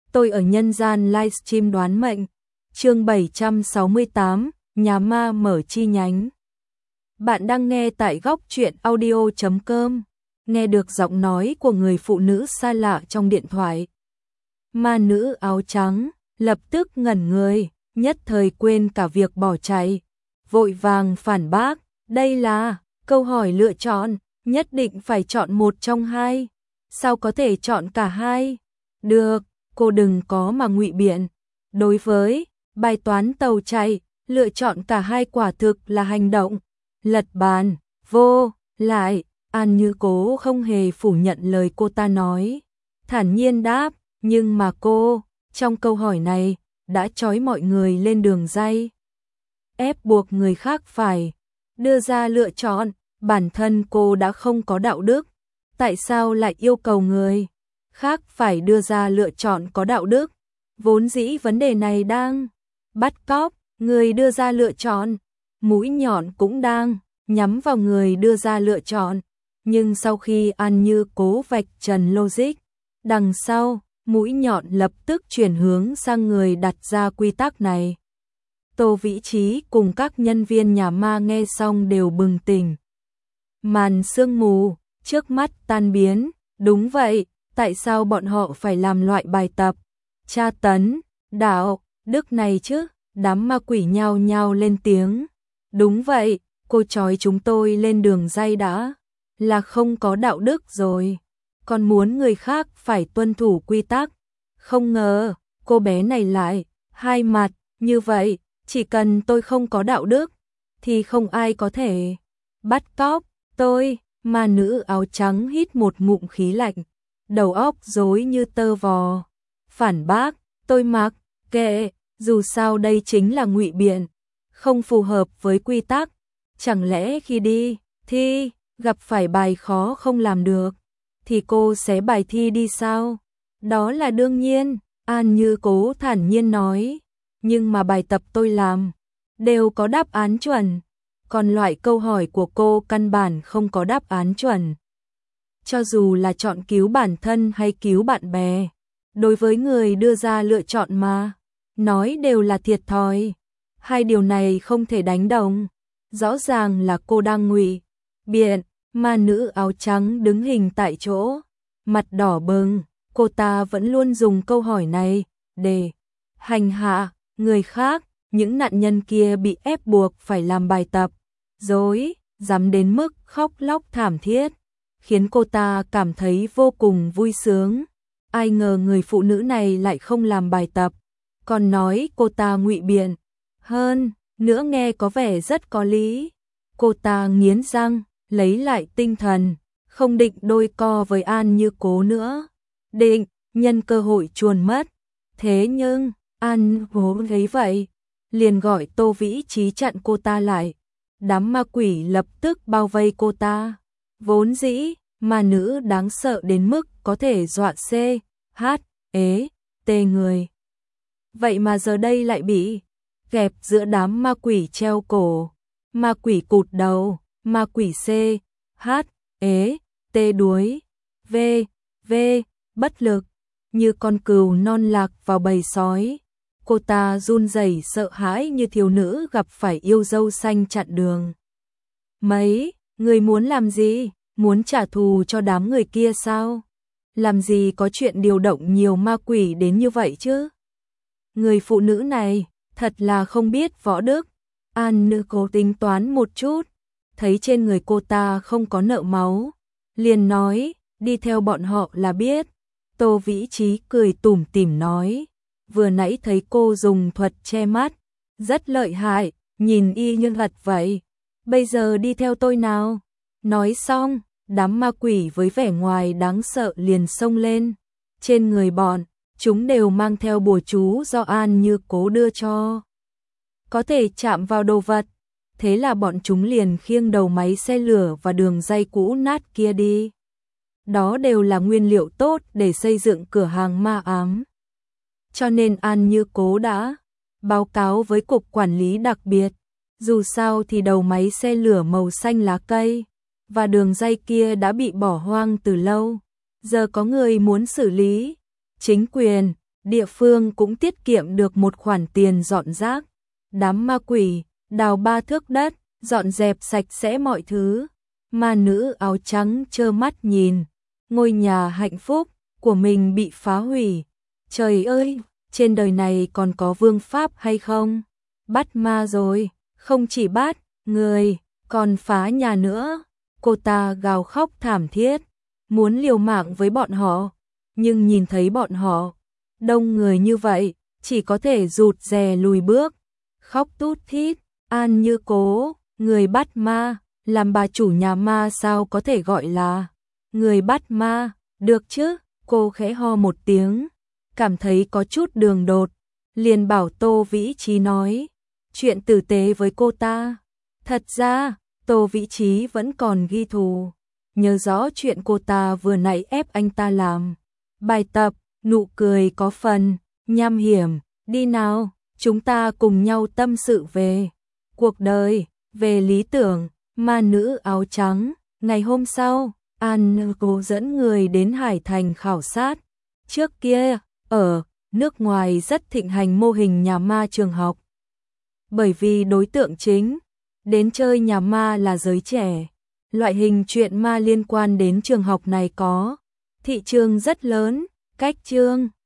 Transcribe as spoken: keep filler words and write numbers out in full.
tôi ở nhân gian livestream đoán mệnh. Chương bảy trăm sáu mươi tám, nhà ma mở chi nhánh. Bạn đang nghe tại góc truyện audio chấm com. Nghe được giọng nói của người phụ nữ xa lạ trong điện thoại. Ma nữ áo trắng lập tức ngẩn người, nhất thời quên cả việc bỏ chạy, vội vàng phản bác, đây là câu hỏi lựa chọn, nhất định phải chọn một trong hai. Sao có thể chọn cả hai? Được, cô đừng có mà ngụy biện. Đối với bài toán tàu chạy, lựa chọn cả hai quả thực là hành động lật bàn. Vô lại, An Như Cố không hề phủ nhận lời cô ta nói, thản nhiên đáp, nhưng mà cô, trong câu hỏi này, đã trói mọi người lên đường ray, ép buộc người khác phải đưa ra lựa chọn, bản thân cô đã không có đạo đức, tại sao lại yêu cầu người khác phải đưa ra lựa chọn có đạo đức? Vốn dĩ vấn đề này đang bắt cóc người đưa ra lựa chọn, mũi nhọn cũng đang nhắm vào người đưa ra lựa chọn, nhưng sau khi An Như Cố vạch trần logic, đằng sau, mũi nhọn lập tức chuyển hướng sang người đặt ra quy tắc này. Tô Vĩ Trí cùng các nhân viên nhà ma nghe xong đều bừng tỉnh. Màn sương mù trước mắt tan biến, đúng vậy, tại sao bọn họ phải làm loại bài tập tra tấn đạo đức này chứ? Đám ma quỷ nhao nhao lên tiếng. Đúng vậy, cô trói chúng tôi lên đường ray đã là không có đạo đức rồi, còn muốn người khác phải tuân thủ quy tắc. Không ngờ, cô bé này lại hai mặt như vậy, chỉ cần tôi không có đạo đức thì không ai có thể bắt cóc tôi. Ma nữ áo trắng hít một ngụm khí lạnh, đầu óc rối như tơ vò, phản bác, tôi mặc kệ, dù sao đây chính là ngụy biện, không phù hợp với quy tắc. Chẳng lẽ khi đi thi gặp phải bài khó không làm được thì cô sẽ bài thi đi sao? Đó là đương nhiên, An Như Cố thản nhiên nói, nhưng mà bài tập tôi làm đều có đáp án chuẩn, còn loại câu hỏi của cô căn bản không có đáp án chuẩn. Cho dù là chọn cứu bản thân hay cứu bạn bè, đối với người đưa ra lựa chọn mà nói đều là thiệt thòi. Hai điều này không thể đánh đồng. Rõ ràng là cô đang ngụy biện. Ma nữ áo trắng đứng hình tại chỗ, mặt đỏ bừng. Cô ta vẫn luôn dùng câu hỏi này để hành hạ người khác. Những nạn nhân kia bị ép buộc phải làm bài tập dối, dám đến mức khóc lóc thảm thiết, khiến cô ta cảm thấy vô cùng vui sướng. Ai ngờ người phụ nữ này lại không làm bài tập, còn nói cô ta ngụy biện. Hơn nữa nghe có vẻ rất có lý. Cô ta nghiến răng, lấy lại tinh thần, không định đôi co với An Như Cố nữa, định nhân cơ hội chuồn mất. Thế nhưng An Như Cố thấy vậy, liền gọi Tô Vĩ Trí chặn cô ta lại. Đám ma quỷ lập tức bao vây cô ta. Vốn dĩ ma nữ đáng sợ đến mức có thể dọa C, H, ế, T người. Vậy mà giờ đây lại bị kẹp giữa đám ma quỷ treo cổ, ma quỷ cụt đầu, ma quỷ C, H, ế, T đuối, V, V, bất lực, như con cừu non lạc vào bầy sói. Cô ta run rẩy sợ hãi như thiếu nữ gặp phải yêu dâu xanh chặn đường. Mấy, người muốn làm gì? Muốn trả thù cho đám người kia sao? Làm gì có chuyện điều động nhiều ma quỷ đến như vậy chứ? Người phụ nữ này thật là không biết võ đức. An Như Cố tính toán một chút, thấy trên người cô ta không có nợ máu, liền nói, đi theo bọn họ là biết. Tô Vĩ Trí cười tủm tỉm nói, vừa nãy thấy cô dùng thuật che mắt, rất lợi hại, nhìn y như thật vậy. Bây giờ đi theo tôi nào. Nói xong, đám ma quỷ với vẻ ngoài đáng sợ liền xông lên. Trên người bọn, chúng đều mang theo bùa chú do An Như Cố đưa cho, có thể chạm vào đồ vật. Thế là bọn chúng liền khiêng đầu máy xe lửa và đường ray cũ nát kia đi. Đó đều là nguyên liệu tốt để xây dựng cửa hàng ma ám. Cho nên An Như Cố đã báo cáo với cục quản lý đặc biệt. Dù sao thì đầu máy xe lửa màu xanh lá cây và đường ray kia đã bị bỏ hoang từ lâu, giờ có người muốn xử lý. Chính quyền địa phương cũng tiết kiệm được một khoản tiền dọn rác. Đám ma quỷ đào ba thước đất, dọn dẹp sạch sẽ mọi thứ. Ma nữ áo trắng trơ mắt nhìn ngôi nhà hạnh phúc của mình bị phá hủy. Trời ơi, trên đời này còn có vương pháp hay không? Bắt ma rồi, không chỉ bắt người, còn phá nhà nữa. Cô ta gào khóc thảm thiết, muốn liều mạng với bọn họ, nhưng nhìn thấy bọn họ đông người như vậy, chỉ có thể rụt rè lùi bước, khóc tút thít. An Như Cố, người bắt ma, làm bà chủ nhà ma sao có thể gọi là người bắt ma, được chứ? Cô khẽ ho một tiếng, cảm thấy có chút đường đột, liền bảo Tô Vĩ Trí nói chuyện tử tế với cô ta. Thật ra, Tô Vĩ Trí vẫn còn ghi thù, nhớ rõ chuyện cô ta vừa nãy ép anh ta làm bài tập, nụ cười có phần nham hiểm. Đi nào, chúng ta cùng nhau tâm sự về cuộc đời, về lý tưởng. Ma nữ áo trắng. Ngày hôm sau, An Cố dẫn người đến Hải Thành khảo sát. Trước kia, ở nước ngoài rất thịnh hành mô hình nhà ma trường học. Bởi vì đối tượng chính đến chơi nhà ma là giới trẻ, loại hình chuyện ma liên quan đến trường học này có thị trường rất lớn. Cách chương